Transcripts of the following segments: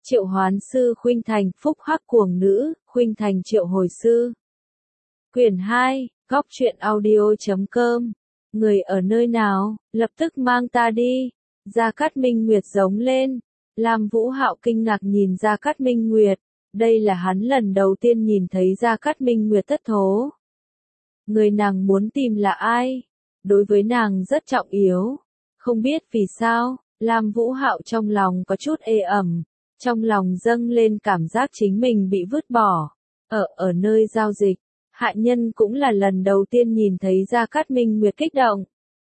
Triệu hoán sư khuynh thành, phúc hắc cuồng nữ, khuynh thành triệu hồi sư. Quyển 2, góc truyện audio.com. Người ở nơi nào, lập tức mang ta đi. Gia Cát Minh Nguyệt giống lên. Lam Vũ Hạo kinh ngạc nhìn Gia Cát Minh Nguyệt. Đây là hắn lần đầu tiên nhìn thấy Gia Cát Minh Nguyệt thất thố. Người nàng muốn tìm là ai? Đối với nàng rất trọng yếu. Không biết vì sao, Lam Vũ Hạo trong lòng có chút ê ẩm. Trong lòng dâng lên cảm giác chính mình bị vứt bỏ. Ở nơi giao dịch, hạ nhân cũng là lần đầu tiên nhìn thấy Gia Cát Minh Nguyệt kích động.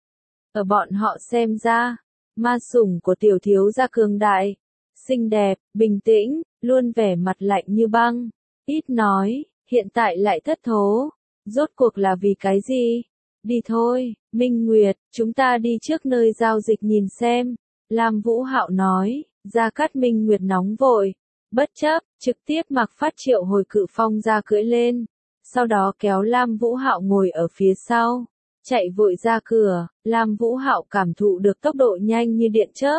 Ở bọn họ xem ra, ma sủng của tiểu thiếu gia cường đại, xinh đẹp, bình tĩnh, luôn vẻ mặt lạnh như băng, ít nói, hiện tại lại thất thố. Rốt cuộc là vì cái gì? Đi thôi, Minh Nguyệt, chúng ta đi trước nơi giao dịch nhìn xem. Lam Vũ Hạo nói. Gia Cát Minh Nguyệt nóng vội, bất chấp, trực tiếp mặc phát triệu hồi cự phong ra cưỡi lên, sau đó kéo Lam Vũ Hạo ngồi ở phía sau, chạy vội ra cửa. Lam Vũ Hạo cảm thụ được tốc độ nhanh như điện chớp.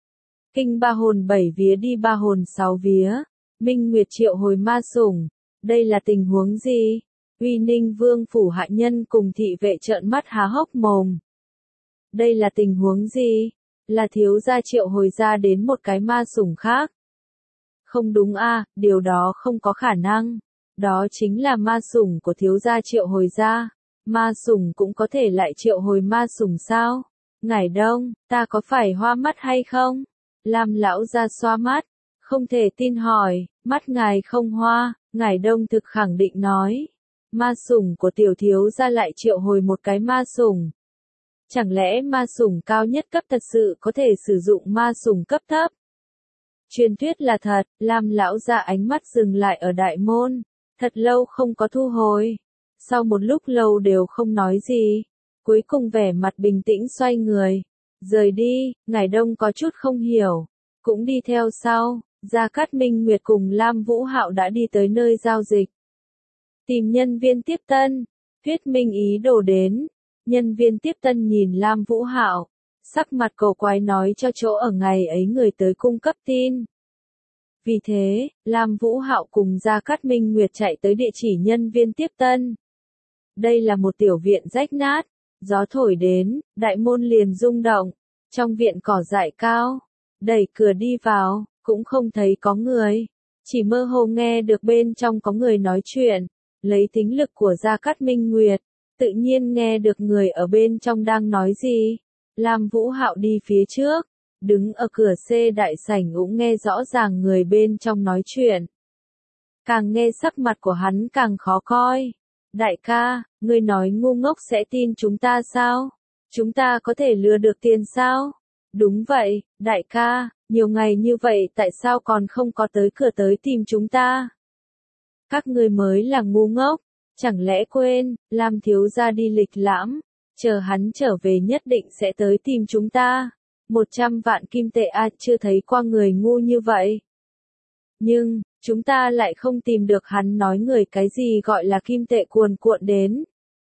Kinh ba hồn 7 vía đi ba hồn 6 vía, Minh Nguyệt triệu hồi ma sủng, đây là tình huống gì? Uy Ninh Vương phủ hạ nhân cùng thị vệ trợn mắt há hốc mồm. Đây là tình huống gì? Là thiếu gia triệu hồi ra đến một cái ma sủng khác. Không đúng a, điều đó không có khả năng. Đó chính là ma sủng của thiếu gia triệu hồi ra. Ma sủng cũng có thể lại triệu hồi ma sủng sao? Ngải Đông, ta có phải hoa mắt hay không? Lam lão gia xoa mắt, không thể tin hỏi, mắt ngài không hoa. Ngải Đông thực khẳng định nói. Ma sủng của tiểu thiếu gia lại triệu hồi một cái ma sủng. Chẳng lẽ ma sủng cao nhất cấp thật sự có thể sử dụng ma sủng cấp thấp? Truyền thuyết là thật. Lam lão gia ánh mắt dừng lại ở đại môn, thật lâu không có thu hồi. Sau một lúc lâu đều không nói gì, cuối cùng vẻ mặt bình tĩnh xoay người, rời đi. Ngải Đông có chút không hiểu, cũng đi theo sau. Gia Cát Minh Nguyệt cùng Lam Vũ Hạo đã đi tới nơi giao dịch. Tìm nhân viên tiếp tân, thuyết minh ý đồ đến. Nhân viên tiếp tân nhìn Lam Vũ Hạo, sắc mặt cổ quái nói cho chỗ ở ngày ấy người tới cung cấp tin. Vì thế, Lam Vũ Hạo cùng Gia Cát Minh Nguyệt chạy tới địa chỉ nhân viên tiếp tân. Đây là một tiểu viện rách nát, gió thổi đến, đại môn liền rung động, trong viện cỏ dại cao, đẩy cửa đi vào, cũng không thấy có người, chỉ mơ hồ nghe được bên trong có người nói chuyện, lấy tính lực của Gia Cát Minh Nguyệt. Tự nhiên nghe được người ở bên trong đang nói gì. Lam Vũ Hạo đi phía trước, đứng ở cửa xe đại sảnh cũng nghe rõ ràng người bên trong nói chuyện. Càng nghe sắc mặt của hắn càng khó coi. Đại ca, ngươi nói ngu ngốc sẽ tin chúng ta sao? Chúng ta có thể lừa được tiền sao? Đúng vậy, đại ca, nhiều ngày như vậy tại sao còn không có tới cửa tới tìm chúng ta? Các ngươi mới là ngu ngốc. Chẳng lẽ quên, Lam thiếu gia đi lịch lãm, chờ hắn trở về nhất định sẽ tới tìm chúng ta. 100 vạn kim tệ chưa thấy qua người ngu như vậy. Nhưng, chúng ta lại không tìm được hắn nói người cái gì gọi là kim tệ cuồn cuộn đến.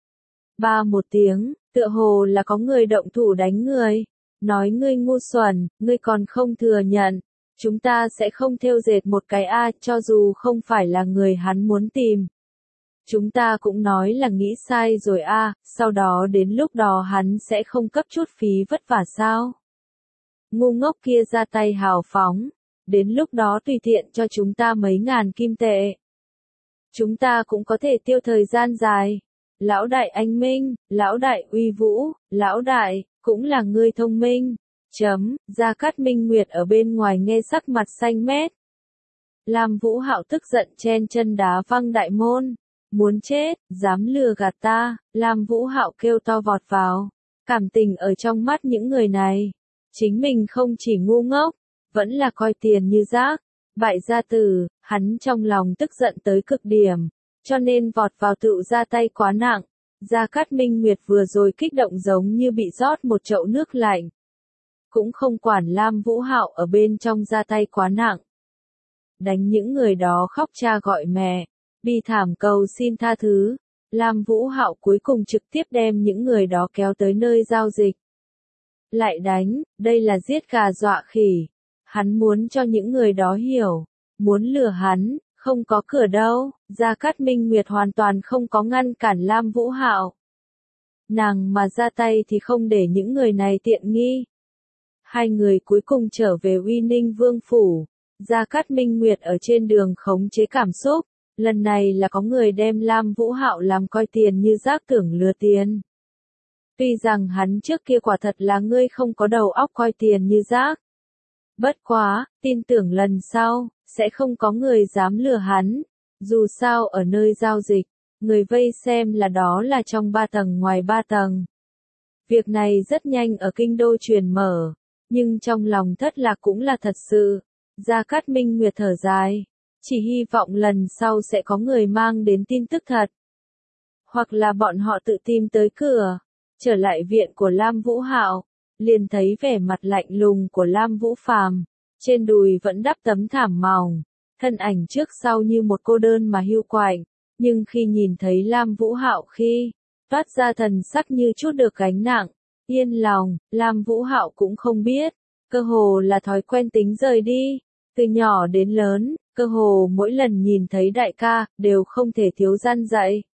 Ba một tiếng, tựa hồ là có người động thủ đánh người. Nói ngươi ngu xuẩn, ngươi còn không thừa nhận. Chúng ta sẽ không thêu dệt một cái cho dù không phải là người hắn muốn tìm. Chúng ta cũng nói là nghĩ sai rồi sau đó đến lúc đó hắn sẽ không cấp chút phí vất vả sao? Ngu ngốc kia ra tay hào phóng, đến lúc đó tùy tiện cho chúng ta mấy ngàn kim tệ. Chúng ta cũng có thể tiêu thời gian dài. Lão đại anh minh, lão đại uy vũ, lão đại, cũng là người thông minh. Gia Cát Minh Nguyệt ở bên ngoài nghe sắc mặt xanh mét. Lam Vũ Hạo tức giận chen chân đá văng đại môn. Muốn chết, dám lừa gạt ta. Lam Vũ Hạo kêu to vọt vào. Cảm tình ở trong mắt những người này. Chính mình không chỉ ngu ngốc, vẫn là coi tiền như rác. Bại gia tử, hắn trong lòng tức giận tới cực điểm. Cho nên vọt vào tự ra tay quá nặng. Gia Cát Minh Nguyệt vừa rồi kích động giống như bị rót một chậu nước lạnh. Cũng không quản Lam Vũ Hạo ở bên trong ra tay quá nặng. Đánh những người đó khóc cha gọi mẹ. Bi thảm cầu xin tha thứ. Lam Vũ Hạo cuối cùng trực tiếp đem những người đó kéo tới nơi giao dịch. Lại đánh, đây là giết gà dọa khỉ. Hắn muốn cho những người đó hiểu, muốn lừa hắn, không có cửa đâu. Gia Cát Minh Nguyệt hoàn toàn không có ngăn cản Lam Vũ Hạo. Nàng mà ra tay thì không để những người này tiện nghi. Hai người cuối cùng trở về Uy Ninh Vương Phủ. Gia Cát Minh Nguyệt ở trên đường khống chế cảm xúc. Lần này là có người đem Lam Vũ Hạo làm coi tiền như rác tưởng lừa tiền. Tuy rằng hắn trước kia quả thật là ngươi không có đầu óc coi tiền như rác. Bất quá, tin tưởng lần sau, sẽ không có người dám lừa hắn. Dù sao ở nơi giao dịch, người vây xem là đó là trong 3 tầng ngoài 3 tầng. Việc này rất nhanh ở kinh đô truyền mở, nhưng trong lòng thất lạc cũng là thật sự. Gia Cát Minh Nguyệt thở dài, chỉ hy vọng lần sau sẽ có người mang đến tin tức thật. Hoặc là bọn họ tự tìm tới cửa, trở lại viện của Lam Vũ Hạo, liền thấy vẻ mặt lạnh lùng của Lam Vũ Phàm, trên đùi vẫn đắp tấm thảm mỏng, thân ảnh trước sau như một cô đơn mà hiu quạnh, nhưng khi nhìn thấy Lam Vũ Hạo khi toát ra thần sắc như chút được gánh nặng, yên lòng. Lam Vũ Hạo cũng không biết, cơ hồ là thói quen tính rời đi, từ nhỏ đến lớn, cơ hồ mỗi lần nhìn thấy đại ca, đều không thể thiếu răn dạy.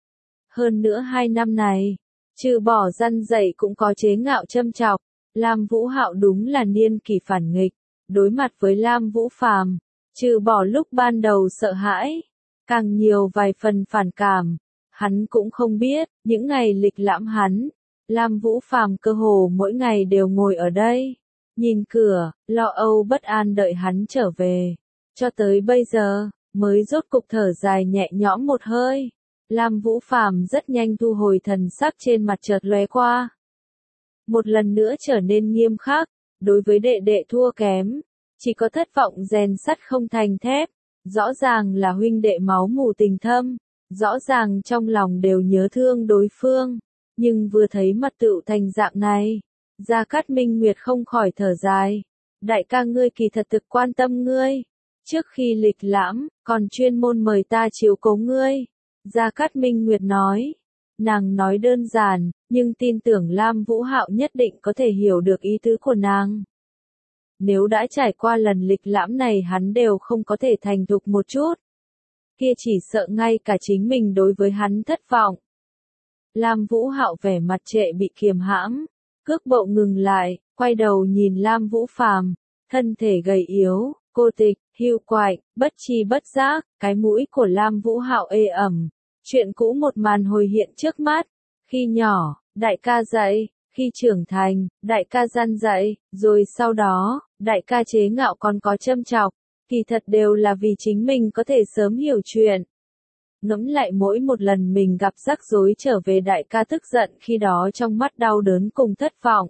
Hơn nữa 2 năm này, trừ bỏ răn dạy cũng có chế ngạo châm chọc. Lam Vũ Hạo đúng là niên kỷ phản nghịch, đối mặt với Lam Vũ Phàm, trừ bỏ lúc ban đầu sợ hãi, càng nhiều vài phần phản cảm. Hắn cũng không biết, những ngày lịch lãm hắn, Lam Vũ Phàm cơ hồ mỗi ngày đều ngồi ở đây, nhìn cửa, lo âu bất an đợi hắn trở về. Cho tới bây giờ, mới rốt cục thở dài nhẹ nhõm một hơi. Lam Vũ Phàm rất nhanh thu hồi thần sắc trên mặt chợt lóe qua. Một lần nữa trở nên nghiêm khắc, đối với đệ đệ thua kém, chỉ có thất vọng rèn sắt không thành thép. Rõ ràng là huynh đệ máu mủ tình thâm, rõ ràng trong lòng đều nhớ thương đối phương, nhưng vừa thấy mặt tựu thành dạng này, Gia Cát Minh Nguyệt không khỏi thở dài. Đại ca ngươi kỳ thật thực quan tâm ngươi, trước khi lịch lãm, còn chuyên môn mời ta chiếu cố ngươi. Gia Cát Minh Nguyệt nói, nàng nói đơn giản, nhưng tin tưởng Lam Vũ Hạo nhất định có thể hiểu được ý tứ của nàng. Nếu đã trải qua lần lịch lãm này hắn đều không có thể thành thục một chút, kia chỉ sợ ngay cả chính mình đối với hắn thất vọng. Lam Vũ Hạo vẻ mặt trệ bị kiềm hãm, cước bộ ngừng lại, quay đầu nhìn Lam Vũ Phàm, thân thể gầy yếu, cô tịch, hiu quạnh, bất tri bất giác, cái mũi của Lam Vũ Hạo ê ẩm. Chuyện cũ một màn hồi hiện trước mắt. Khi nhỏ, đại ca dạy, khi trưởng thành, đại ca gian dạy, rồi sau đó, đại ca chế ngạo còn có châm chọc, kỳ thật đều là vì chính mình có thể sớm hiểu chuyện. Ngẫm lại mỗi một lần mình gặp rắc rối trở về đại ca tức giận khi đó trong mắt đau đớn cùng thất vọng.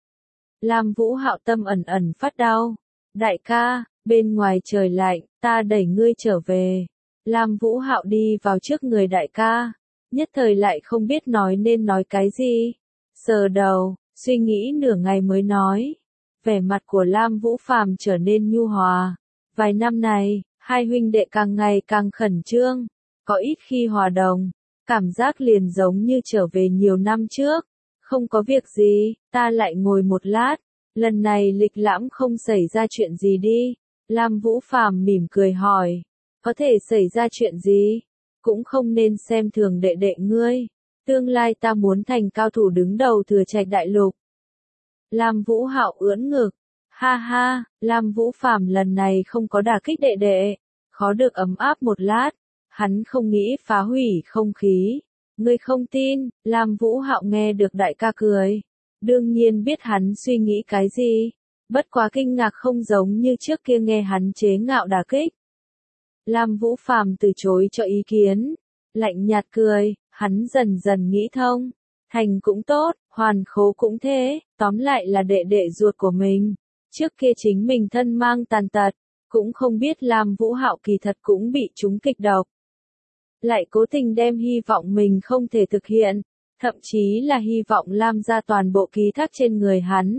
Lam Vũ Hạo tâm ẩn ẩn phát đau. Đại ca, bên ngoài trời lạnh, ta đẩy ngươi trở về. Lam Vũ Hạo đi vào trước người đại ca, nhất thời lại không biết nói nên nói cái gì. Sờ đầu, suy nghĩ nửa ngày mới nói. Vẻ mặt của Lam Vũ Phàm trở nên nhu hòa. Vài năm này, hai huynh đệ càng ngày càng khẩn trương, có ít khi hòa đồng, cảm giác liền giống như trở về nhiều năm trước. Không có việc gì, ta lại ngồi một lát, lần này lịch lãm không xảy ra chuyện gì đi. Lam Vũ Phàm mỉm cười hỏi, có thể xảy ra chuyện gì? Cũng không nên xem thường đệ đệ ngươi. Tương lai ta muốn thành cao thủ đứng đầu Thừa Trạch Đại Lục. Lam Vũ Hạo ưỡn ngực. Ha ha, Lam Vũ Phàm lần này không có đả kích đệ đệ. Khó được ấm áp một lát. Hắn không nghĩ phá hủy không khí. Ngươi không tin, Lam Vũ Hạo nghe được đại ca cười. Đương nhiên biết hắn suy nghĩ cái gì. Bất quá kinh ngạc không giống như trước kia nghe hắn chế ngạo đả kích. Lam Vũ Phàm từ chối cho ý kiến. Lạnh nhạt cười, hắn dần dần nghĩ thông. Thành cũng tốt, hoàn khố cũng thế, tóm lại là đệ đệ ruột của mình. Trước kia chính mình thân mang tàn tật, cũng không biết Lam Vũ Hạo kỳ thật cũng bị trúng kịch độc. Lại cố tình đem hy vọng mình không thể thực hiện, thậm chí là hy vọng Lam ra toàn bộ ký thác trên người hắn.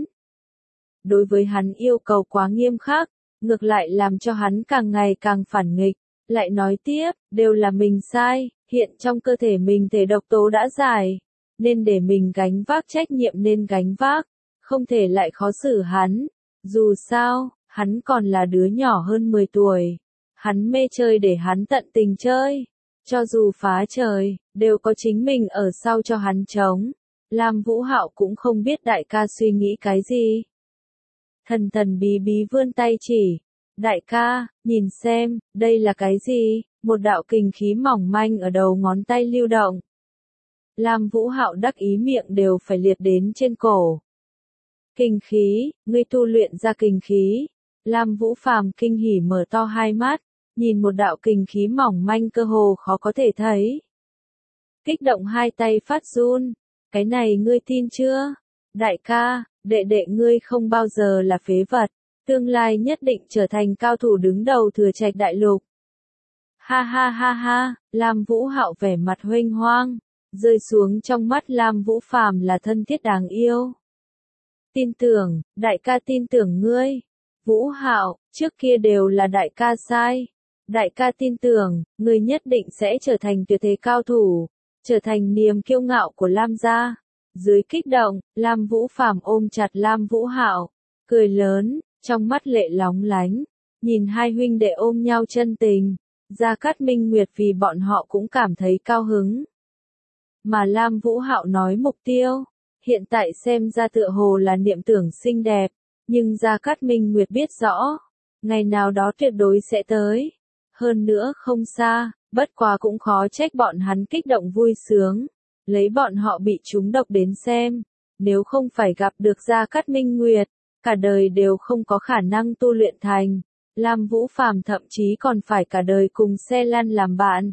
Đối với hắn yêu cầu quá nghiêm khắc, ngược lại làm cho hắn càng ngày càng phản nghịch. Lại nói tiếp, đều là mình sai, hiện trong cơ thể mình thể độc tố đã giải, nên để mình gánh vác trách nhiệm nên gánh vác, không thể lại khó xử hắn. Dù sao, Hắn còn là đứa nhỏ hơn 10 tuổi. Hắn mê chơi để hắn tận tình chơi. Cho dù phá trời, đều có chính mình ở sau cho hắn chống. Lam Vũ Hạo cũng không biết đại ca suy nghĩ cái gì. Thần thần bí bí vươn tay chỉ. Đại ca, nhìn xem, đây là cái gì? Một đạo kình khí mỏng manh ở đầu ngón tay lưu động. Lam Vũ Hạo đắc ý miệng đều phải liệt đến trên cổ. Kình khí, ngươi tu luyện ra kình khí. Lam Vũ Phàm kinh hỉ mở to hai mắt, nhìn một đạo kình khí mỏng manh cơ hồ khó có thể thấy. Kích động hai tay phát run, cái này ngươi tin chưa? Đại ca, đệ đệ ngươi không bao giờ là phế vật, tương lai nhất định trở thành cao thủ đứng đầu Thừa Trạch đại lục. Ha ha ha ha, Lam Vũ Hạo vẻ mặt huênh hoang, rơi xuống trong mắt Lam Vũ Phàm là thân thiết đáng yêu. Tin tưởng, đại ca tin tưởng ngươi. Vũ Hạo, trước kia đều là đại ca sai. Đại ca tin tưởng, ngươi nhất định sẽ trở thành tuyệt thế cao thủ, trở thành niềm kiêu ngạo của Lam gia. Dưới kích động, Lam Vũ Phàm ôm chặt Lam Vũ Hạo, cười lớn, trong mắt lệ lóng lánh, nhìn hai huynh đệ ôm nhau chân tình. Gia Cát Minh Nguyệt vì bọn họ cũng cảm thấy cao hứng. Mà Lam Vũ Hạo nói mục tiêu, hiện tại xem ra tựa hồ là niệm tưởng xinh đẹp, nhưng Gia Cát Minh Nguyệt biết rõ, ngày nào đó tuyệt đối sẽ tới. Hơn nữa không xa, bất quá cũng khó trách bọn hắn kích động vui sướng, lấy bọn họ bị trúng độc đến xem, nếu không phải gặp được Gia Cát Minh Nguyệt, cả đời đều không có khả năng tu luyện thành. Lam Vũ Phàm thậm chí còn phải cả đời cùng xe lăn làm bạn.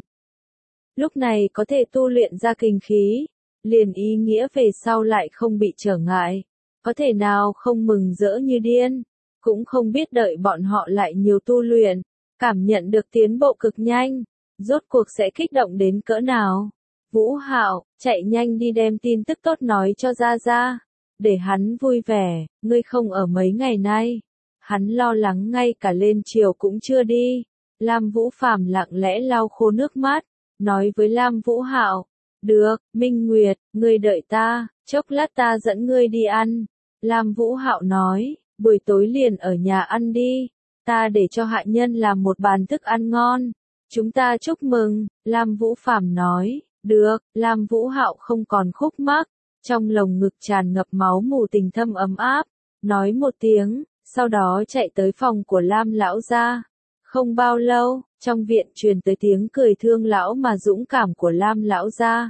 Lúc này có thể tu luyện ra kình khí, liền ý nghĩa về sau lại không bị trở ngại, có thể nào không mừng rỡ như điên, cũng không biết đợi bọn họ lại nhiều tu luyện, cảm nhận được tiến bộ cực nhanh, rốt cuộc sẽ kích động đến cỡ nào. Vũ Hạo, chạy nhanh đi đem tin tức tốt nói cho Gia Gia, để hắn vui vẻ, ngươi không ở mấy ngày nay. Hắn lo lắng ngay cả lên chiều cũng chưa đi. Lam Vũ Phàm lặng lẽ lau khô nước mắt, nói với Lam Vũ Hạo, được, Minh Nguyệt, ngươi đợi ta, chốc lát ta dẫn ngươi đi ăn. Lam Vũ Hạo nói, buổi tối liền ở nhà ăn đi, ta để cho hạ nhân làm một bàn thức ăn ngon, chúng ta chúc mừng. Lam Vũ Phàm nói, được. Lam Vũ Hạo không còn khúc mắc, trong lồng ngực tràn ngập máu mù tình thâm ấm áp, nói một tiếng, sau đó chạy tới phòng của Lam lão gia. Không bao lâu, trong viện truyền tới tiếng cười thương lão mà dũng cảm của Lam lão gia.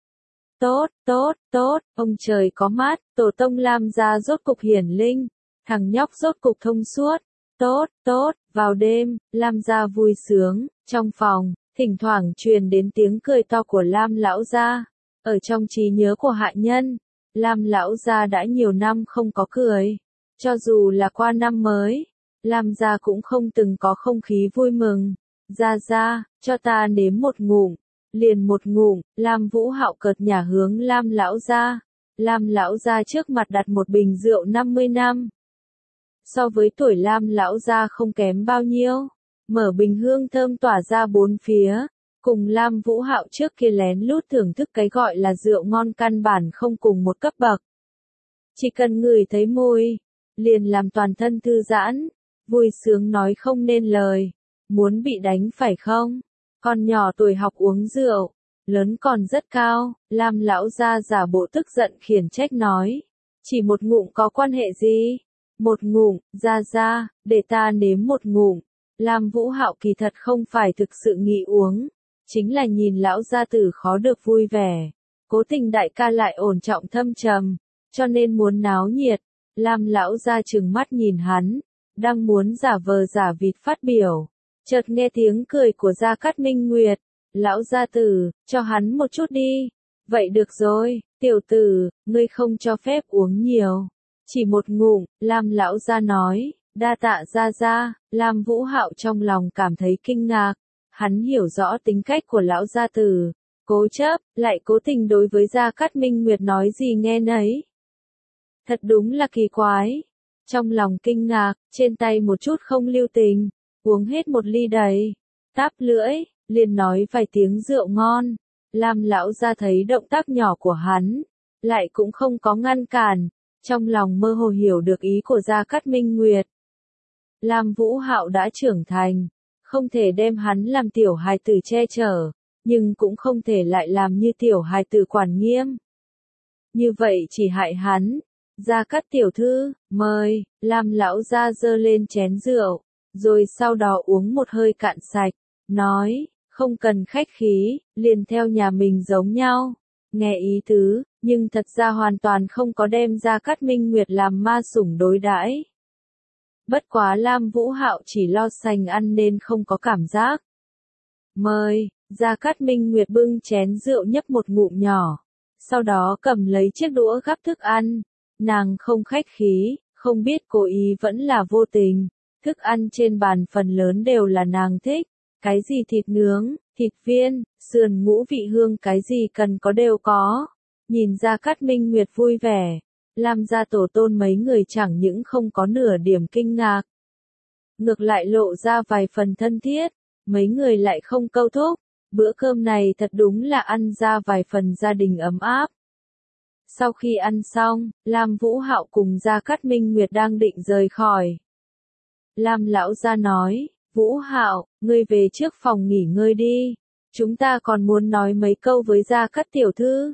Tốt, tốt, tốt, ông trời có mắt, tổ tông Lam gia rốt cục hiển linh, thằng nhóc rốt cục thông suốt. Tốt, tốt, vào đêm, Lam gia vui sướng, trong phòng, thỉnh thoảng truyền đến tiếng cười to của Lam lão gia. Ở trong trí nhớ của hạ nhân, Lam lão gia đã nhiều năm không có cười. Cho dù là qua năm mới, Lam gia cũng không từng có không khí vui mừng. Gia gia, cho ta nếm một ngụm. Liền một ngụm, Lam Vũ Hạo cợt nhả hướng Lam lão gia. Lam lão gia trước mặt đặt một bình rượu 50 năm. So với tuổi Lam lão gia không kém bao nhiêu. Mở bình hương thơm tỏa ra bốn phía. Cùng Lam Vũ Hạo trước kia lén lút thưởng thức cái gọi là rượu ngon căn bản không cùng một cấp bậc. Chỉ cần ngửi thấy mùi, liền làm toàn thân thư giãn, vui sướng nói không nên lời. Muốn bị đánh phải không? Con nhỏ tuổi học uống rượu, lớn còn rất cao. Lam lão gia giả bộ tức giận khiển trách nói, chỉ một ngụm có quan hệ gì? Một ngụm, gia gia, để ta nếm một ngụm. Lam Vũ Hạo kỳ thật không phải thực sự nghĩ uống, chính là nhìn lão gia tử khó được vui vẻ. Cố tình đại ca lại ổn trọng thâm trầm, cho nên muốn náo nhiệt. Lam lão gia trừng mắt nhìn hắn, đang muốn giả vờ giả vịt phát biểu, chợt nghe tiếng cười của Gia Cát Minh Nguyệt. Lão gia tử, cho hắn một chút đi. Vậy được rồi, tiểu tử, ngươi không cho phép uống nhiều. Chỉ một ngụm, Lam lão gia nói, đa tạ gia gia. Lam Vũ Hạo trong lòng cảm thấy kinh ngạc, hắn hiểu rõ tính cách của lão gia tử, cố chấp, lại cố tình đối với Gia Cát Minh Nguyệt nói gì nghe nấy. Thật đúng là kỳ quái. Trong lòng kinh ngạc, trên tay một chút không lưu tình, uống hết một ly đầy, táp lưỡi, liền nói vài tiếng rượu ngon. Lam lão gia thấy động tác nhỏ của hắn, lại cũng không có ngăn cản, trong lòng mơ hồ hiểu được ý của Gia Cát Minh Nguyệt. Lam Vũ Hạo đã trưởng thành, không thể đem hắn làm tiểu hài tử che chở, nhưng cũng không thể lại làm như tiểu hài tử quản nghiêm. Như vậy chỉ hại hắn. Gia Cát tiểu thư, mời. Lam lão gia giơ lên chén rượu, rồi sau đó uống một hơi cạn sạch, nói, không cần khách khí, liền theo nhà mình giống nhau. Nghe ý tứ, nhưng thật ra hoàn toàn không có đem Gia Cát Minh Nguyệt làm ma sủng đối đãi. Bất quá Lam Vũ Hạo chỉ lo sành ăn nên không có cảm giác. Mời. Gia Cát Minh Nguyệt bưng chén rượu nhấp một ngụm nhỏ, sau đó cầm lấy chiếc đũa gắp thức ăn. Nàng không khách khí, không biết cố ý vẫn là vô tình. Thức ăn trên bàn phần lớn đều là nàng thích. Cái gì thịt nướng, thịt viên, sườn ngũ vị hương, cái gì cần có đều có. Nhìn Gia Cát Minh Nguyệt vui vẻ, Lam gia tổ tôn mấy người chẳng những không có nửa điểm kinh ngạc, ngược lại lộ ra vài phần thân thiết, mấy người lại không câu thúc. Bữa cơm này thật đúng là ăn ra vài phần gia đình ấm áp. Sau khi ăn xong, Lam Vũ Hạo cùng Gia Cát Minh Nguyệt đang định rời khỏi. Lam lão gia nói, Vũ Hạo, ngươi về trước phòng nghỉ ngơi đi. Chúng ta còn muốn nói mấy câu với Gia Cát tiểu thư.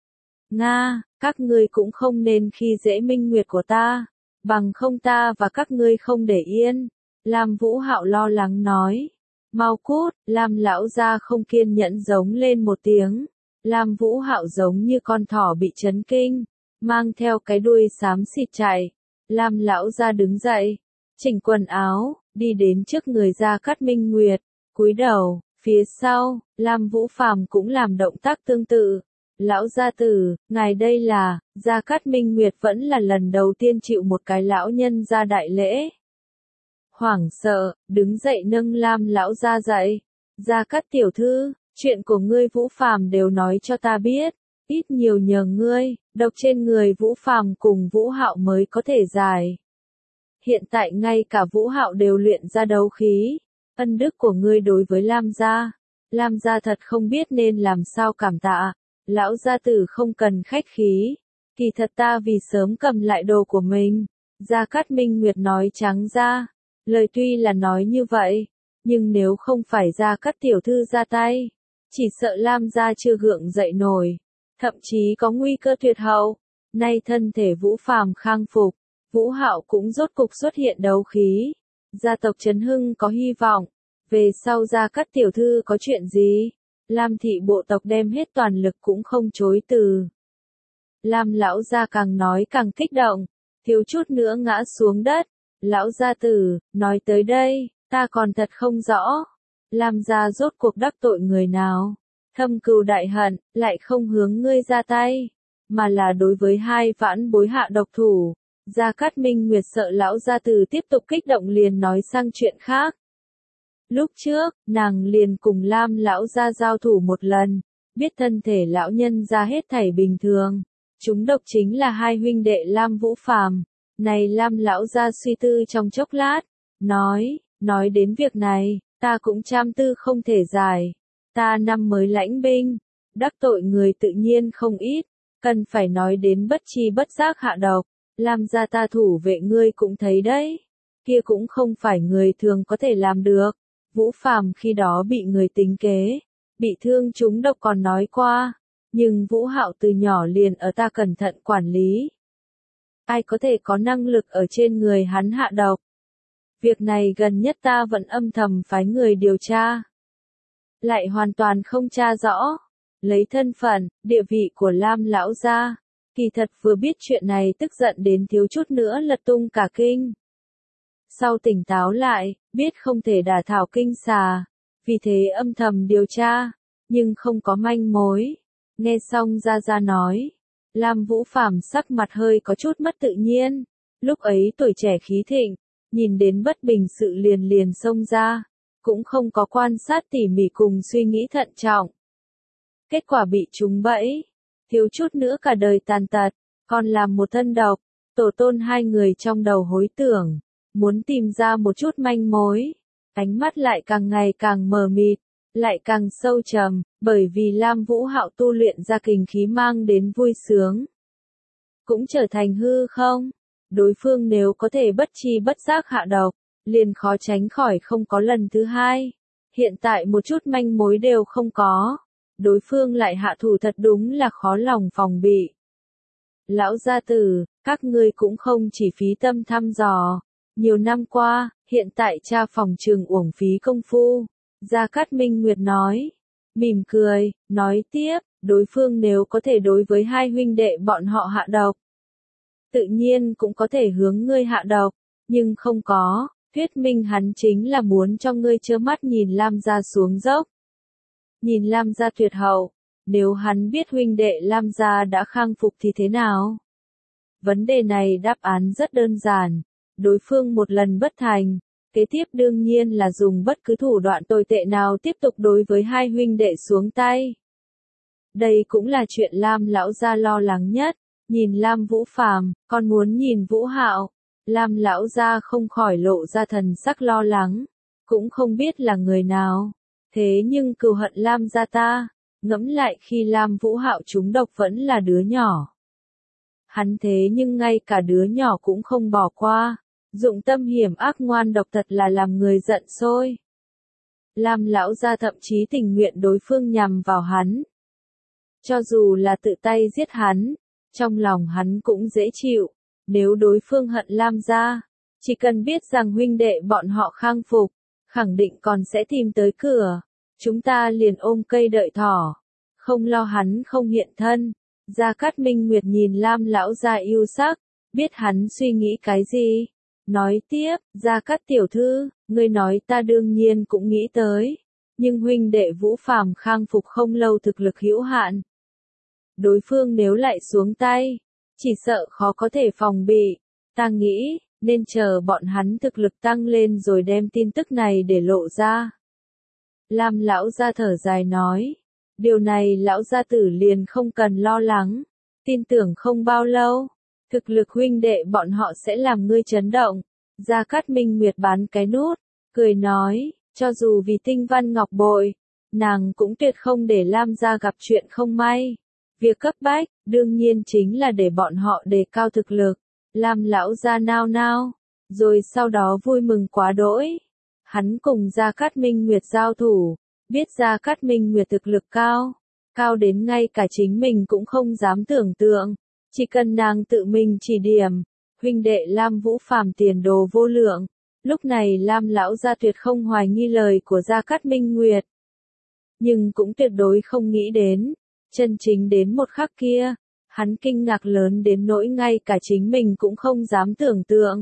Nga, các ngươi cũng không nên khi dễ Minh Nguyệt của ta, bằng không ta và các ngươi không để yên. Lam Vũ Hạo lo lắng nói. Mau cút, Lam lão gia không kiên nhẫn giống lên một tiếng. Lam Vũ Hạo giống như con thỏ bị chấn kinh, mang theo cái đuôi xám xịt chạy. Lam lão gia đứng dậy, chỉnh quần áo, đi đến trước người Gia Cát Minh Nguyệt, cúi đầu, phía sau, Lam Vũ Phàm cũng làm động tác tương tự. Lão gia tử, ngài đây là, Gia Cát Minh Nguyệt vẫn là lần đầu tiên chịu một cái lão nhân gia đại lễ. Hoảng sợ, đứng dậy nâng Lam lão gia dậy. Gia Cát tiểu thư, chuyện của ngươi Vũ Phàm đều nói cho ta biết, ít nhiều nhờ ngươi, độc trên người Vũ Phàm cùng Vũ Hạo mới có thể giải. Hiện tại ngay cả Vũ Hạo đều luyện ra đấu khí, ân đức của ngươi đối với Lam gia thật không biết nên làm sao cảm tạ. Lão gia tử không cần khách khí, kỳ thật ta vì sớm cầm lại đồ của mình. Gia Cát Minh Nguyệt nói trắng ra, lời tuy là nói như vậy, nhưng nếu không phải Gia Cát tiểu thư ra tay, chỉ sợ Lam gia chưa gượng dậy nổi, thậm chí có nguy cơ tuyệt hậu. Nay thân thể Vũ Phàm khang phục, Vũ Hạo cũng rốt cục xuất hiện đấu khí, gia tộc Trấn Hưng có hy vọng. Về sau Gia Cát tiểu thư có chuyện gì, Lam thị bộ tộc đem hết toàn lực cũng không chối từ. Lam lão gia càng nói càng kích động, thiếu chút nữa ngã xuống đất. Lão gia tử, nói tới đây, ta còn thật không rõ. Lam gia rốt cuộc đắc tội người nào? Thâm cừu đại hận, lại không hướng ngươi ra tay, mà là đối với hai vãn bối hạ độc thủ. Gia Cát Minh Nguyệt sợ lão gia tử tiếp tục kích động liền nói sang chuyện khác. Lúc trước, nàng liền cùng Lam lão gia giao thủ một lần, biết thân thể lão nhân gia hết thảy bình thường. Chúng độc chính là hai huynh đệ Lam Vũ Phàm. Này Lam lão gia suy tư trong chốc lát, nói đến việc này, ta cũng trăm tư không thể giải. Ta năm mới lãnh binh, đắc tội người tự nhiên không ít, cần phải nói đến bất chi bất giác hạ độc. Lam gia ta thủ vệ ngươi cũng thấy đấy, kia cũng không phải người thường có thể làm được. Vũ Phàm khi đó bị người tính kế, bị thương trúng độc còn nói qua, nhưng Vũ Hạo từ nhỏ liền ở ta cẩn thận quản lý. Ai có thể có năng lực ở trên người hắn hạ độc? Việc này gần nhất ta vẫn âm thầm phái người điều tra, lại hoàn toàn không tra rõ. Lấy thân phận, địa vị của Lam lão gia, kỳ thật vừa biết chuyện này tức giận đến thiếu chút nữa lật tung cả kinh. Sau tỉnh táo lại, biết không thể đả thảo kinh xà, vì thế âm thầm điều tra, nhưng không có manh mối. Nghe xong Gia Gia nói, Lam Vũ Phàm sắc mặt hơi có chút mất tự nhiên. Lúc ấy tuổi trẻ khí thịnh, nhìn đến bất bình sự liền xông ra, cũng không có quan sát tỉ mỉ cùng suy nghĩ thận trọng. Kết quả bị trúng bẫy, thiếu chút nữa cả đời tàn tật, còn làm một thân độc. Tổ tôn hai người trong đầu hối tưởng, muốn tìm ra một chút manh mối, ánh mắt lại càng ngày càng mờ mịt, lại càng sâu trầm, bởi vì Lam Vũ Hạo tu luyện ra kình khí mang đến vui sướng, cũng trở thành hư không. Đối phương nếu có thể bất chi bất giác hạ độc, liền khó tránh khỏi không có lần thứ hai. Hiện tại một chút manh mối đều không có. Đối phương lại hạ thủ thật đúng là khó lòng phòng bị. Lão gia tử, các ngươi cũng không chỉ phí tâm thăm dò. Nhiều năm qua, hiện tại cha phòng trường uổng phí công phu. Gia Cát Minh Nguyệt nói. Mỉm cười, nói tiếp, đối phương nếu có thể đối với hai huynh đệ bọn họ hạ độc. Tự nhiên cũng có thể hướng ngươi hạ độc, nhưng không có, thuyết minh hắn chính là muốn cho ngươi trơ mắt nhìn Lam gia xuống dốc. Nhìn Lam gia tuyệt hậu, nếu hắn biết huynh đệ Lam gia đã khang phục thì thế nào? Vấn đề này đáp án rất đơn giản, đối phương một lần bất thành, kế tiếp đương nhiên là dùng bất cứ thủ đoạn tồi tệ nào tiếp tục đối với hai huynh đệ xuống tay. Đây cũng là chuyện Lam lão gia lo lắng nhất, nhìn Lam Vũ Phàm, còn muốn nhìn Vũ Hạo. Lam lão gia không khỏi lộ ra thần sắc lo lắng, cũng không biết là người nào. Thế nhưng cừu hận Lam gia ta, ngẫm lại khi Lam Vũ Hạo trúng độc vẫn là đứa nhỏ. Hắn thế nhưng ngay cả đứa nhỏ cũng không bỏ qua, dụng tâm hiểm ác ngoan độc thật là làm người giận sôi. Lam lão gia thậm chí tình nguyện đối phương nhằm vào hắn. Cho dù là tự tay giết hắn, trong lòng hắn cũng dễ chịu. Nếu đối phương hận Lam gia, chỉ cần biết rằng huynh đệ bọn họ khang phục, khẳng định còn sẽ tìm tới cửa. Chúng ta liền ôm cây đợi thỏ, không lo hắn không hiện thân. Gia Cát Minh Nguyệt nhìn Lam lão gia yêu sắc, biết hắn suy nghĩ cái gì. Nói tiếp, Gia Cát tiểu thư, ngươi nói ta đương nhiên cũng nghĩ tới. Nhưng huynh đệ Vũ Phàm khang phục không lâu thực lực hữu hạn. Đối phương nếu lại xuống tay, chỉ sợ khó có thể phòng bị. Ta nghĩ, nên chờ bọn hắn thực lực tăng lên rồi đem tin tức này để lộ ra. Lam lão gia thở dài nói. Điều này lão gia tử liền không cần lo lắng. Tin tưởng không bao lâu, thực lực huynh đệ bọn họ sẽ làm ngươi chấn động. Gia Cát Minh Nguyệt bán cái nút, cười nói, cho dù vì tinh văn ngọc bội, nàng cũng tuyệt không để Lam gia gặp chuyện không may. Việc cấp bách, đương nhiên chính là để bọn họ đề cao thực lực. Lam lão gia nao nao, rồi sau đó vui mừng quá đỗi. Hắn cùng Gia Cát Minh Nguyệt giao thủ, biết Gia Cát Minh Nguyệt thực lực cao, cao đến ngay cả chính mình cũng không dám tưởng tượng. Chỉ cần nàng tự mình chỉ điểm, huynh đệ Lam Vũ Phàm tiền đồ vô lượng. Lúc này Lam lão gia tuyệt không hoài nghi lời của Gia Cát Minh Nguyệt. Nhưng cũng tuyệt đối không nghĩ đến, chân chính đến một khắc kia, hắn kinh ngạc lớn đến nỗi ngay cả chính mình cũng không dám tưởng tượng.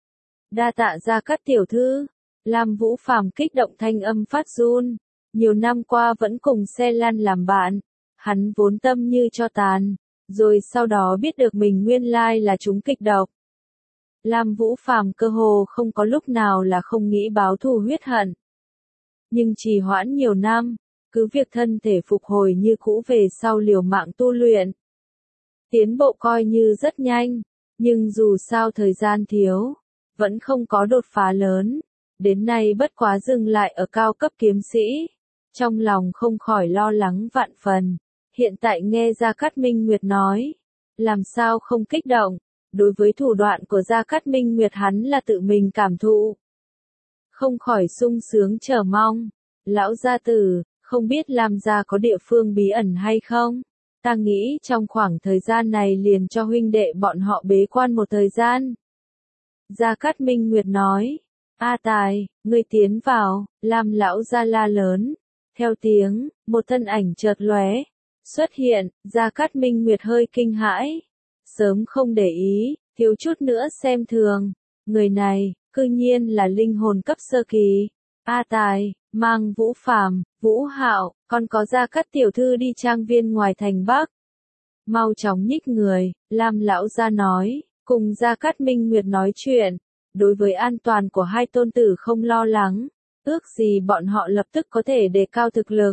Đa tạ Gia Cát tiểu thư, Lam Vũ Phàm kích động thanh âm phát run. Nhiều năm qua vẫn cùng xe lăn làm bạn, hắn vốn tâm như cho tàn, rồi sau đó biết được mình nguyên lai là trúng kịch độc. Lam Vũ Phàm cơ hồ không có lúc nào là không nghĩ báo thù huyết hận. Nhưng trì hoãn nhiều năm, cứ việc thân thể phục hồi như cũ về sau liều mạng tu luyện. Tiến bộ coi như rất nhanh, nhưng dù sao thời gian thiếu, vẫn không có đột phá lớn. Đến nay bất quá dừng lại ở cao cấp kiếm sĩ. Trong lòng không khỏi lo lắng vạn phần. Hiện tại nghe Gia Cát Minh Nguyệt nói, làm sao không kích động. Đối với thủ đoạn của Gia Cát Minh Nguyệt hắn là tự mình cảm thụ. Không khỏi sung sướng chờ mong. Lão gia tử, không biết Lam gia có địa phương bí ẩn hay không? Ta nghĩ trong khoảng thời gian này liền cho huynh đệ bọn họ bế quan một thời gian. Gia Cát Minh Nguyệt nói. A Tài, ngươi tiến vào, Lam lão gia la lớn. Theo tiếng, một thân ảnh chợt lóe, xuất hiện, Gia Cát Minh Nguyệt hơi kinh hãi. Sớm không để ý, thiếu chút nữa xem thường. Người này, cư nhiên là linh hồn cấp sơ kỳ. A Tài, mang Vũ Phàm, Vũ Hạo, còn có Gia Cát tiểu thư đi trang viên ngoài thành Bắc. Mau chóng nhích người, Lam lão gia nói, cùng Gia Cát Minh Nguyệt nói chuyện. Đối với an toàn của hai tôn tử không lo lắng, ước gì bọn họ lập tức có thể đề cao thực lực.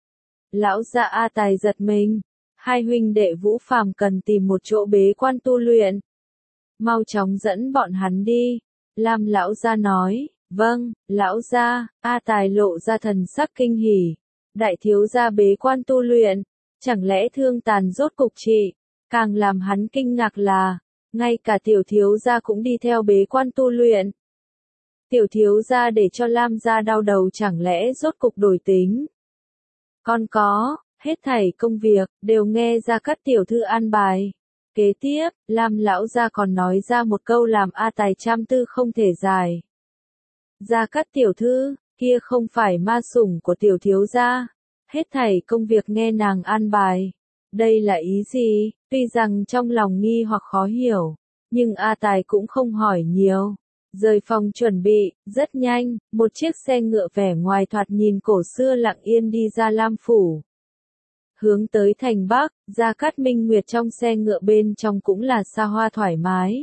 Lão gia A Tài giật mình, hai huynh đệ Vũ Phàm cần tìm một chỗ bế quan tu luyện. Mau chóng dẫn bọn hắn đi, Lam lão gia nói, vâng, lão gia. A Tài lộ ra thần sắc kinh hỉ, đại thiếu gia bế quan tu luyện, chẳng lẽ thương tàn rốt cục trị, càng làm hắn kinh ngạc là, ngay cả tiểu thiếu gia cũng đi theo bế quan tu luyện. Tiểu thiếu gia để cho Lam gia đau đầu chẳng lẽ rốt cục đổi tính. Còn có, hết thảy công việc, đều nghe Gia Cát tiểu thư an bài. Kế tiếp, Lam lão gia còn nói ra một câu làm A Tài trăm tư không thể giải. Gia Cát tiểu thư, kia không phải ma sủng của tiểu thiếu gia. Hết thảy công việc nghe nàng an bài. Đây là ý gì? Tuy rằng trong lòng nghi hoặc khó hiểu, nhưng A Tài cũng không hỏi nhiều. Rời phòng chuẩn bị, rất nhanh, một chiếc xe ngựa vẻ ngoài thoạt nhìn cổ xưa lặng yên đi ra Lam phủ. Hướng tới thành Bắc, Gia Cát Minh Nguyệt trong xe ngựa bên trong cũng là xa hoa thoải mái.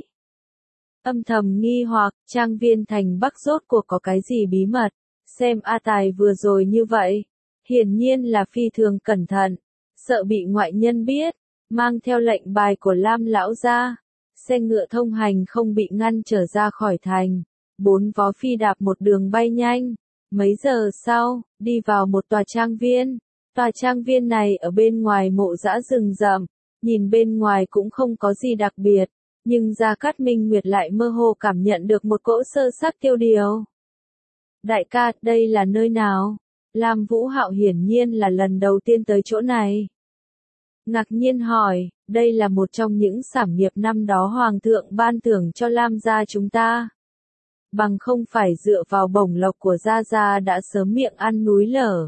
Âm thầm nghi hoặc, trang viên thành Bắc rốt cuộc có cái gì bí mật, xem A Tài vừa rồi như vậy. Hiển nhiên là phi thường cẩn thận, sợ bị ngoại nhân biết, mang theo lệnh bài của Lam lão gia. Xe ngựa thông hành không bị ngăn trở ra khỏi thành, 4 vó phi đạp một đường bay nhanh. Mấy giờ sau, đi vào một tòa trang viên. Tòa trang viên này ở bên ngoài mộ dã rừng rậm, nhìn bên ngoài cũng không có gì đặc biệt, nhưng Gia Cát Minh Nguyệt lại mơ hồ cảm nhận được một cỗ sơ sắc tiêu điều. Đại ca, đây là nơi nào? Lam Vũ Hạo hiển nhiên là lần đầu tiên tới chỗ này. Ngạc nhiên hỏi, đây là một trong những sản nghiệp năm đó Hoàng thượng ban thưởng cho Lam gia chúng ta. Bằng không phải dựa vào bổng lộc của Gia Gia đã sớm miệng ăn núi lở.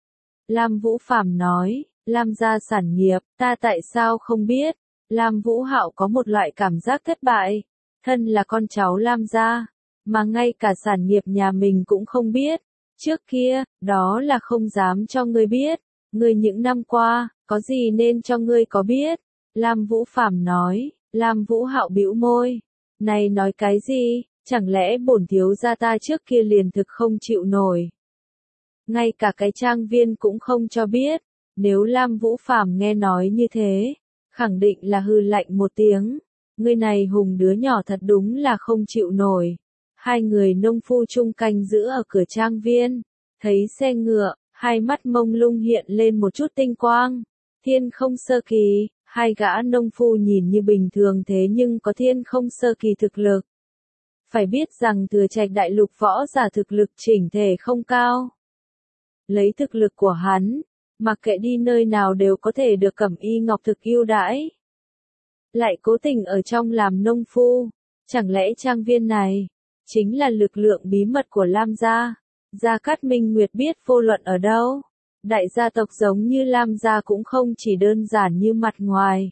Lam Vũ Phàm nói, Lam gia sản nghiệp, ta tại sao không biết? Lam Vũ Hạo có một loại cảm giác thất bại. Thân là con cháu Lam gia, mà ngay cả sản nghiệp nhà mình cũng không biết. Trước kia, đó là không dám cho ngươi biết. Ngươi những năm qua, có gì nên cho ngươi có biết? Lam Vũ Phàm nói. Lam Vũ Hạo bĩu môi. Này nói cái gì? Chẳng lẽ bổn thiếu gia ta trước kia liền thực không chịu nổi? Ngay cả cái trang viên cũng không cho biết. Nếu Lam Vũ Phàm nghe nói như thế, khẳng định là hừ lạnh một tiếng. Ngươi này hùng đứa nhỏ thật đúng là không chịu nổi. Hai người nông phu chung canh giữ ở cửa trang viên, thấy xe ngựa, hai mắt mông lung hiện lên một chút tinh quang. Thiên không sơ kỳ, hai gã nông phu nhìn như bình thường thế nhưng có thiên không sơ kỳ thực lực. Phải biết rằng Thừa Trạch đại lục võ giả thực lực chỉnh thể không cao. Lấy thực lực của hắn, mặc kệ đi nơi nào đều có thể được Cẩm Y Ngọc Thực ưu đãi. Lại cố tình ở trong làm nông phu, chẳng lẽ trang viên này chính là lực lượng bí mật của Lam gia? Gia Cát Minh Nguyệt biết vô luận ở đâu, đại gia tộc giống như Lam gia cũng không chỉ đơn giản như mặt ngoài.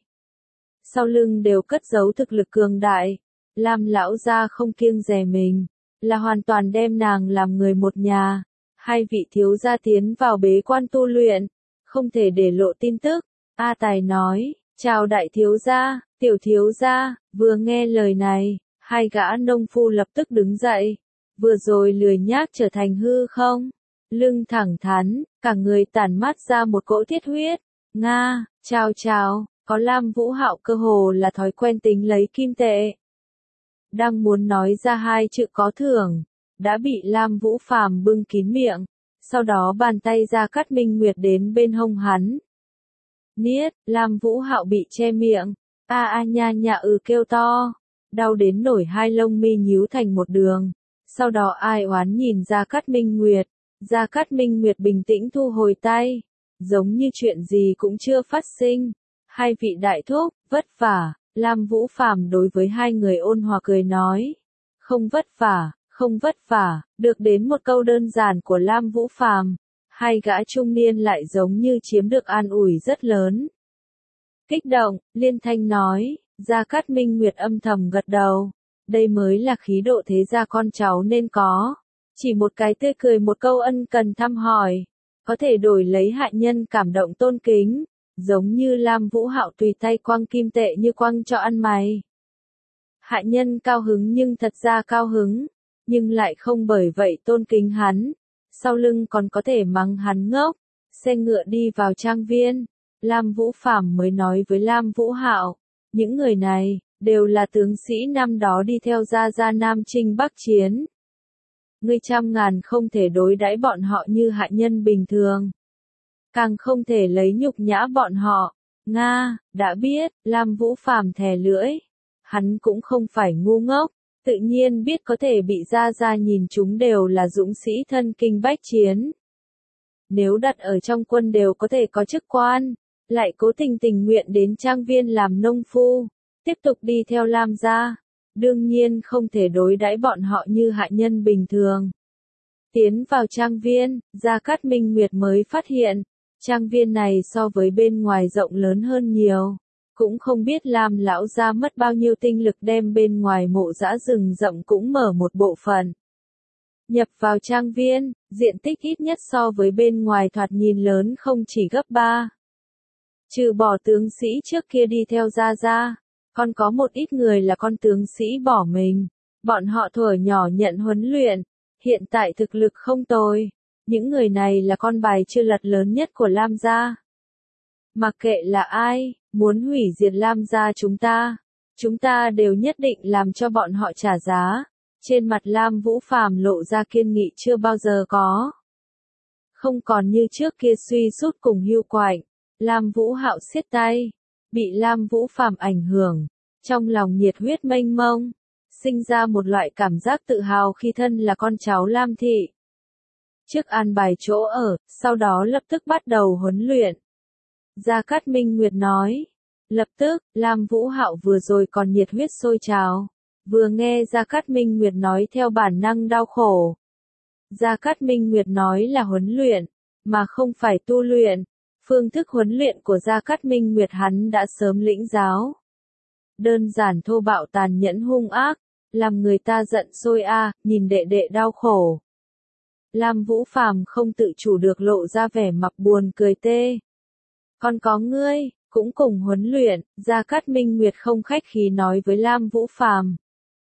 Sau lưng đều cất giấu thực lực cường đại. Lam lão gia không kiêng dè mình, là hoàn toàn đem nàng làm người một nhà. Hai vị thiếu gia tiến vào bế quan tu luyện, không thể để lộ tin tức. A Tài nói, chào đại thiếu gia, tiểu thiếu gia. Vừa nghe lời này, hai gã nông phu lập tức đứng dậy. Vừa rồi lười nhác trở thành hư không? Lưng thẳng thắn, cả người tản mát ra một cỗ thiết huyết. Nga, chào chào, có Lam Vũ Hạo cơ hồ là thói quen tính lấy kim tệ. Đang muốn nói ra hai chữ có thưởng, đã bị Lam Vũ Phàm bưng kín miệng, sau đó bàn tay Gia Cát Minh Nguyệt đến bên hông hắn. Niết, Lam Vũ Hạo bị che miệng, a nha nha kêu to, đau đến nổi hai lông mi nhíu thành một đường. Sau đó ai oán nhìn Gia Cát Minh Nguyệt, Gia Cát Minh Nguyệt bình tĩnh thu hồi tay, giống như chuyện gì cũng chưa phát sinh. Hai vị đại thúc, vất vả. Lam Vũ Phàm đối với hai người ôn hòa cười nói, không vất vả, không vất vả. Được đến một câu đơn giản của Lam Vũ Phàm, hai gã trung niên lại giống như chiếm được an ủi rất lớn. Kích động, liên thanh nói, Gia Cát Minh Nguyệt âm thầm gật đầu, đây mới là khí độ thế gia con cháu nên có. Chỉ một cái tươi cười một câu ân cần thăm hỏi, có thể đổi lấy hạ nhân cảm động tôn kính. Giống như Lam Vũ Hạo tùy tay quăng kim tệ như quăng cho ăn mày. Hạ nhân cao hứng nhưng thật ra cao hứng, nhưng lại không bởi vậy tôn kính hắn. Sau lưng còn có thể mắng hắn ngốc. Xe ngựa đi vào trang viên, Lam Vũ Phàm mới nói với Lam Vũ Hạo, những người này đều là tướng sĩ năm đó đi theo Gia Gia Nam Chinh Bắc chiến. Ngươi trăm ngàn không thể đối đãi bọn họ như hạ nhân bình thường. Càng không thể lấy nhục nhã bọn họ. Nga, đã biết. Lam Vũ Phàm thè lưỡi. Hắn cũng không phải ngu ngốc, tự nhiên biết có thể bị Gia Gia nhìn chúng đều là dũng sĩ thân kinh bách chiến. Nếu đặt ở trong quân đều có thể có chức quan, lại cố tình tình nguyện đến trang viên làm nông phu, tiếp tục đi theo Lam gia, đương nhiên không thể đối đãi bọn họ như hạ nhân bình thường. Tiến vào trang viên, Gia Cát Minh Nguyệt mới phát hiện, trang viên này so với bên ngoài rộng lớn hơn nhiều. Cũng không biết Lam lão gia mất bao nhiêu tinh lực đem bên ngoài mộ dã rừng rậm cũng mở một bộ phận. Nhập vào trang viên, diện tích ít nhất so với bên ngoài thoạt nhìn lớn không chỉ gấp 3. Trừ bỏ tướng sĩ trước kia đi theo Gia Gia, còn có một ít người là con tướng sĩ bỏ mình. Bọn họ thuở nhỏ nhận huấn luyện, hiện tại thực lực không tồi. Những người này là con bài chưa lật lớn nhất của Lam gia. Mặc kệ là ai, muốn hủy diệt Lam gia chúng ta đều nhất định làm cho bọn họ trả giá. Trên mặt Lam Vũ Phàm lộ ra kiên nghị chưa bao giờ có. Không còn như trước kia suy sút cùng hưu quạnh, Lam Vũ Hạo siết tay, bị Lam Vũ Phàm ảnh hưởng, trong lòng nhiệt huyết mênh mông, sinh ra một loại cảm giác tự hào khi thân là con cháu Lam thị. Trước an bài chỗ ở, sau đó lập tức bắt đầu huấn luyện. Gia Cát Minh Nguyệt nói. Lập tức, Lam Vũ Hạo vừa rồi còn nhiệt huyết sôi trào. Vừa nghe Gia Cát Minh Nguyệt nói theo bản năng đau khổ. Gia Cát Minh Nguyệt nói là huấn luyện, mà không phải tu luyện. Phương thức huấn luyện của Gia Cát Minh Nguyệt hắn đã sớm lĩnh giáo. Đơn giản thô bạo tàn nhẫn hung ác, làm người ta giận sôi nhìn đệ đệ đau khổ. Lam Vũ Phàm không tự chủ được lộ ra vẻ mặt buồn cười tê. Còn có ngươi, cũng cùng huấn luyện, Gia Cát Minh Nguyệt không khách khí nói với Lam Vũ Phàm.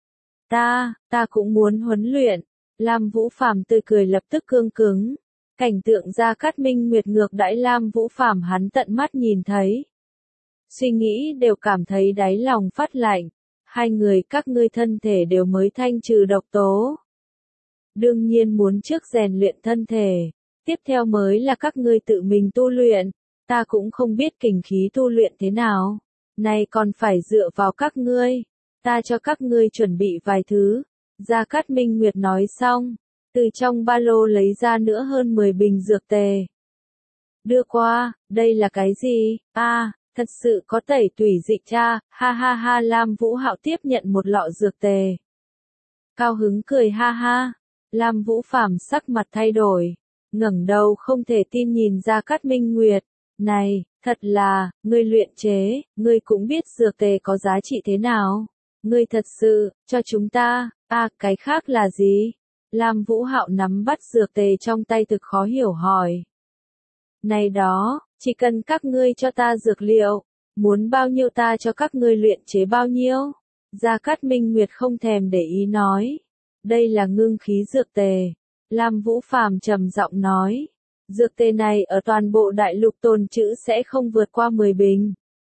Ta cũng muốn huấn luyện. Lam Vũ Phàm tươi cười lập tức cương cứng. Cảnh tượng Gia Cát Minh Nguyệt ngược đãi Lam Vũ Phàm hắn tận mắt nhìn thấy. Suy nghĩ đều cảm thấy đáy lòng phát lạnh. Hai người các ngươi thân thể đều mới thanh trừ độc tố. Đương nhiên muốn trước rèn luyện thân thể. Tiếp theo mới là các ngươi tự mình tu luyện. Ta cũng không biết kình khí tu luyện thế nào. Này còn phải dựa vào các ngươi. Ta cho các ngươi chuẩn bị vài thứ. Gia Cát Minh Nguyệt nói xong. Từ trong ba lô lấy ra nữa hơn 10 bình dược tề. Đưa qua, đây là cái gì? Thật sự có tẩy tủy dịch ha ha Lam Vũ Hạo tiếp nhận một lọ dược tề. Cao hứng cười ha. Lam Vũ Phàm sắc mặt thay đổi. Ngẩng đầu không thể tin nhìn Gia Cát Minh Nguyệt. Này, thật là, ngươi luyện chế, ngươi cũng biết dược tề có giá trị thế nào. Ngươi thật sự, cho chúng ta, cái khác là gì? Lam Vũ Hạo nắm bắt dược tề trong tay thực khó hiểu hỏi. Này đó, chỉ cần các ngươi cho ta dược liệu, muốn bao nhiêu ta cho các ngươi luyện chế bao nhiêu. Gia Cát Minh Nguyệt không thèm để ý nói. Đây là ngưng khí dược tề. Lam Vũ Phàm trầm giọng nói. Dược tề này ở toàn bộ đại lục tồn trữ sẽ không vượt qua 10 bình.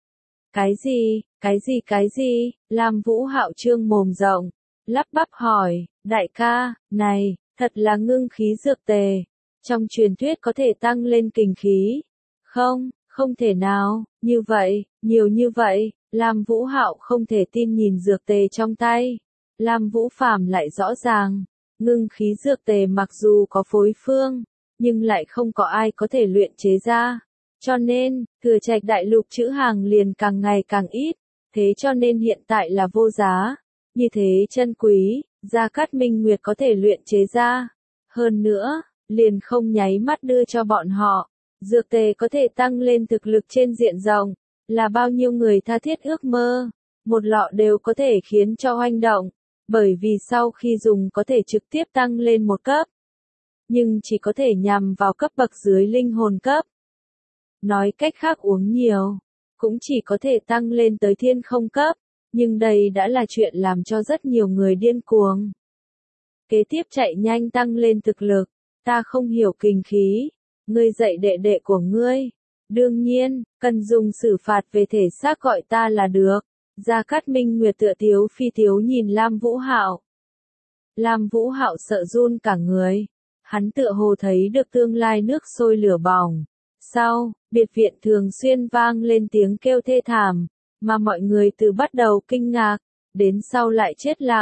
Cái gì? Lam Vũ Hạo trương mồm rộng, lắp bắp hỏi, đại ca, này, thật là ngưng khí dược tề. Trong truyền thuyết có thể tăng lên kình khí. Không thể nào, nhiều như vậy, Lam Vũ Hạo không thể tin nhìn dược tề trong tay. Lam Vũ Phàm lại rõ ràng, ngưng khí dược tề mặc dù có phối phương, nhưng lại không có ai có thể luyện chế ra. Cho nên, Thừa Trạch đại lục trữ hàng liền càng ngày càng ít, thế cho nên hiện tại là vô giá. Như thế chân quý, Gia Cát Minh Nguyệt có thể luyện chế ra. Hơn nữa, liền không nháy mắt đưa cho bọn họ. Dược tề có thể tăng lên thực lực trên diện rộng, là bao nhiêu người tha thiết ước mơ. Một lọ đều có thể khiến cho hoành động, bởi vì sau khi dùng có thể trực tiếp tăng lên một cấp. Nhưng chỉ có thể nhằm vào cấp bậc dưới linh hồn cấp. Nói cách khác uống nhiều, cũng chỉ có thể tăng lên tới thiên không cấp, nhưng đây đã là chuyện làm cho rất nhiều người điên cuồng. Kế tiếp chạy nhanh tăng lên thực lực, ta không hiểu kình khí, ngươi dạy đệ đệ của ngươi. Đương nhiên, cần dùng xử phạt về thể xác gọi ta là được. Gia Cát Minh Nguyệt tựa tiếu phi tiếu nhìn Lam Vũ Hạo. Lam Vũ Hạo sợ run cả người. Hắn tựa hồ thấy được tương lai nước sôi lửa bỏng. Sau, biệt viện thường xuyên vang lên tiếng kêu thê thảm, mà mọi người từ bắt đầu kinh ngạc, đến sau lại chết lặng.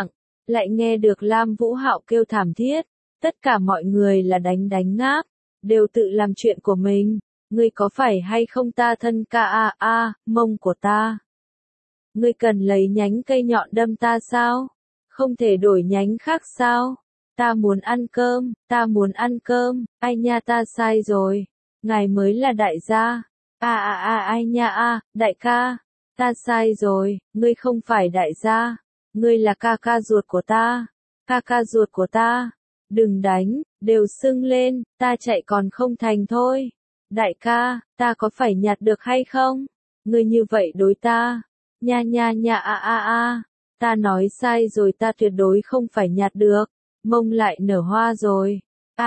lại nghe được Lam Vũ Hạo kêu thảm thiết, tất cả mọi người là đánh đánh ngáp, đều tự làm chuyện của mình, ngươi có phải hay không ta thân ca mông của ta. Ngươi cần lấy nhánh cây nhọn đâm ta sao? Không thể đổi nhánh khác sao? Ta muốn ăn cơm, ai nha ta sai rồi, ngài mới là đại gia. Ai nha đại ca, ta sai rồi, ngươi không phải đại gia, ngươi là ca ca ruột của ta, ca ca ruột của ta, đừng đánh, đều sưng lên, ta chạy còn không thành thôi. Đại ca, ta có phải nhặt được hay không? Ngươi như vậy đối ta, nha ta nói sai rồi, ta tuyệt đối không phải nhặt được, mông lại nở hoa rồi.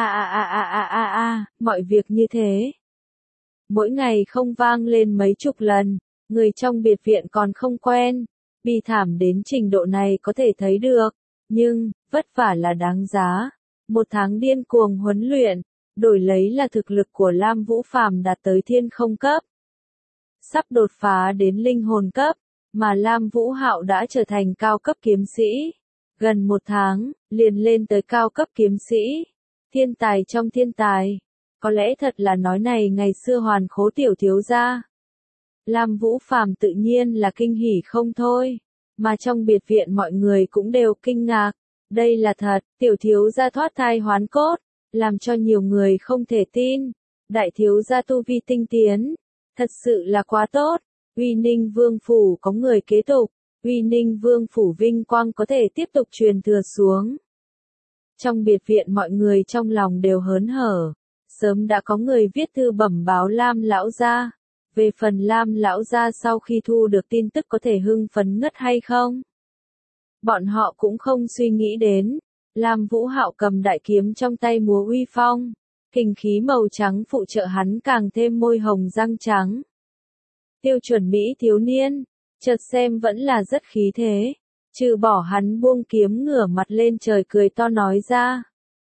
Mọi việc như thế. Mỗi ngày không vang lên mấy chục lần, người trong biệt viện còn không quen, bi thảm đến trình độ này có thể thấy được, nhưng, vất vả là đáng giá. Một tháng điên cuồng huấn luyện, đổi lấy là thực lực của Lam Vũ Phàm đạt tới thiên không cấp. Sắp đột phá đến linh hồn cấp, mà Lam Vũ Hạo đã trở thành cao cấp kiếm sĩ. Gần một tháng, liền lên tới cao cấp kiếm sĩ. Thiên tài trong thiên tài. Có lẽ thật là nói này ngày xưa Hoàn Khố tiểu thiếu gia. Lam Vũ Phàm tự nhiên là kinh hỉ không thôi, mà trong biệt viện mọi người cũng đều kinh ngạc. Đây là thật, tiểu thiếu gia thoát thai hoán cốt, làm cho nhiều người không thể tin. Đại thiếu gia tu vi tinh tiến, thật sự là quá tốt. Uy Ninh Vương phủ có người kế tục, Uy Ninh Vương phủ vinh quang có thể tiếp tục truyền thừa xuống. Trong biệt viện mọi người trong lòng đều hớn hở, sớm đã có người viết thư bẩm báo Lam lão gia. Về phần Lam lão gia sau khi thu được tin tức có thể hưng phấn ngất hay không? Bọn họ cũng không suy nghĩ đến. Lam Vũ Hạo cầm đại kiếm trong tay múa uy phong, kình khí màu trắng phụ trợ hắn càng thêm môi hồng răng trắng. Tiêu chuẩn Mỹ thiếu niên, chợt xem vẫn là rất khí thế, trừ bỏ hắn buông kiếm ngửa mặt lên trời cười to nói ra.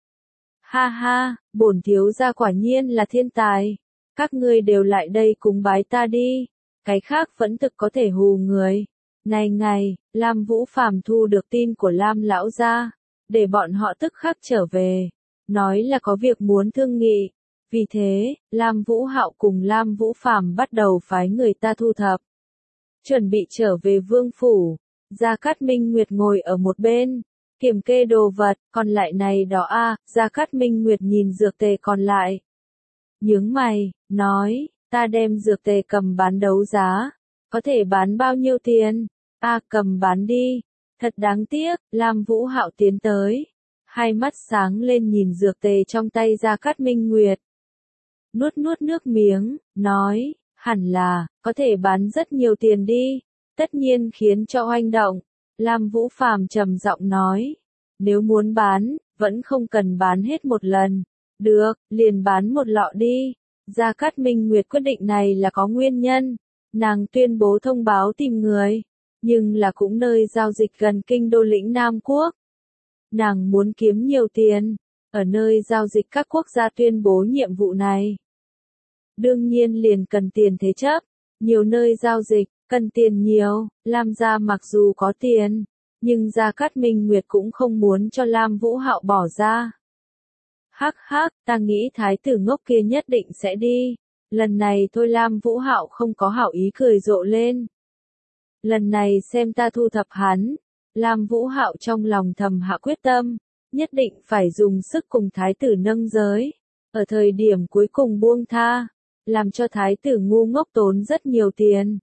Ha ha, bổn thiếu gia quả nhiên là thiên tài, các ngươi đều lại đây cúng bái ta đi, cái khác vẫn thực có thể hù người. Này ngày, Lam Vũ Phàm thu được tin của Lam lão gia, để bọn họ tức khắc trở về, nói là có việc muốn thương nghị. Vì thế, Lam Vũ Hạo cùng Lam Vũ Phàm bắt đầu phái người ta thu thập, chuẩn bị trở về vương phủ. Gia Cát Minh Nguyệt ngồi ở một bên, kiểm kê đồ vật, còn lại này đó Gia Cát Minh Nguyệt nhìn dược tề còn lại. Nhướng mày, nói, ta đem dược tề cầm bán đấu giá, có thể bán bao nhiêu tiền? Cầm bán đi. Thật đáng tiếc, Lam Vũ Hạo tiến tới, hai mắt sáng lên nhìn dược tề trong tay Gia Cát Minh Nguyệt. Nuốt nước miếng, nói, hẳn là, có thể bán rất nhiều tiền đi, tất nhiên khiến cho oanh động. Lam Vũ Phàm trầm giọng nói, nếu muốn bán, vẫn không cần bán hết một lần, được, liền bán một lọ đi. Gia Cát Minh Nguyệt quyết định này là có nguyên nhân, nàng tuyên bố thông báo tìm người, nhưng là cũng nơi giao dịch gần kinh đô lĩnh Nam Quốc. Nàng muốn kiếm nhiều tiền, ở nơi giao dịch các quốc gia tuyên bố nhiệm vụ này. Đương nhiên liền cần tiền thế chấp, nhiều nơi giao dịch, cần tiền nhiều, Lam gia mặc dù có tiền, nhưng Gia Cát Minh Nguyệt cũng không muốn cho Lam Vũ Hạo bỏ ra. Hắc, ta nghĩ thái tử ngốc kia nhất định sẽ đi. Lần này thôi Lam Vũ Hạo không có hảo ý cười rộ lên. Lần này xem ta thu thập hắn. Lam Vũ Hạo trong lòng thầm hạ quyết tâm, nhất định phải dùng sức cùng thái tử nâng giới. Ở thời điểm cuối cùng buông tha, làm cho thái tử ngu ngốc tốn rất nhiều tiền.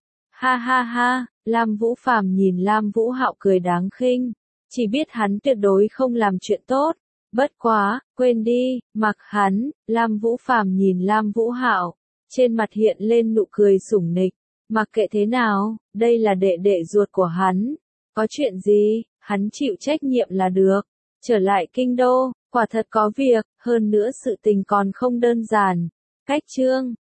Ha, Lam Vũ Phàm nhìn Lam Vũ Hạo cười đáng khinh, chỉ biết hắn tuyệt đối không làm chuyện tốt. Bất quá, quên đi, mặc hắn. Lam Vũ Phàm nhìn Lam Vũ Hạo, trên mặt hiện lên nụ cười sủng nịch, mặc kệ thế nào, đây là đệ đệ ruột của hắn, có chuyện gì, hắn chịu trách nhiệm là được. Trở lại kinh đô, quả thật có việc, hơn nữa sự tình còn không đơn giản. Cách chương